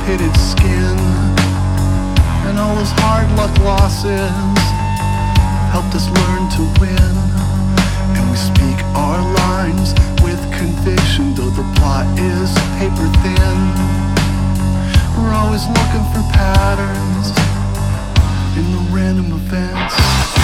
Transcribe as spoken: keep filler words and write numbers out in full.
pitted skin, and all those hard luck losses helped us learn to win. And we speak our lines with conviction, though the plot is paper thin. We're always looking for patterns in the random events.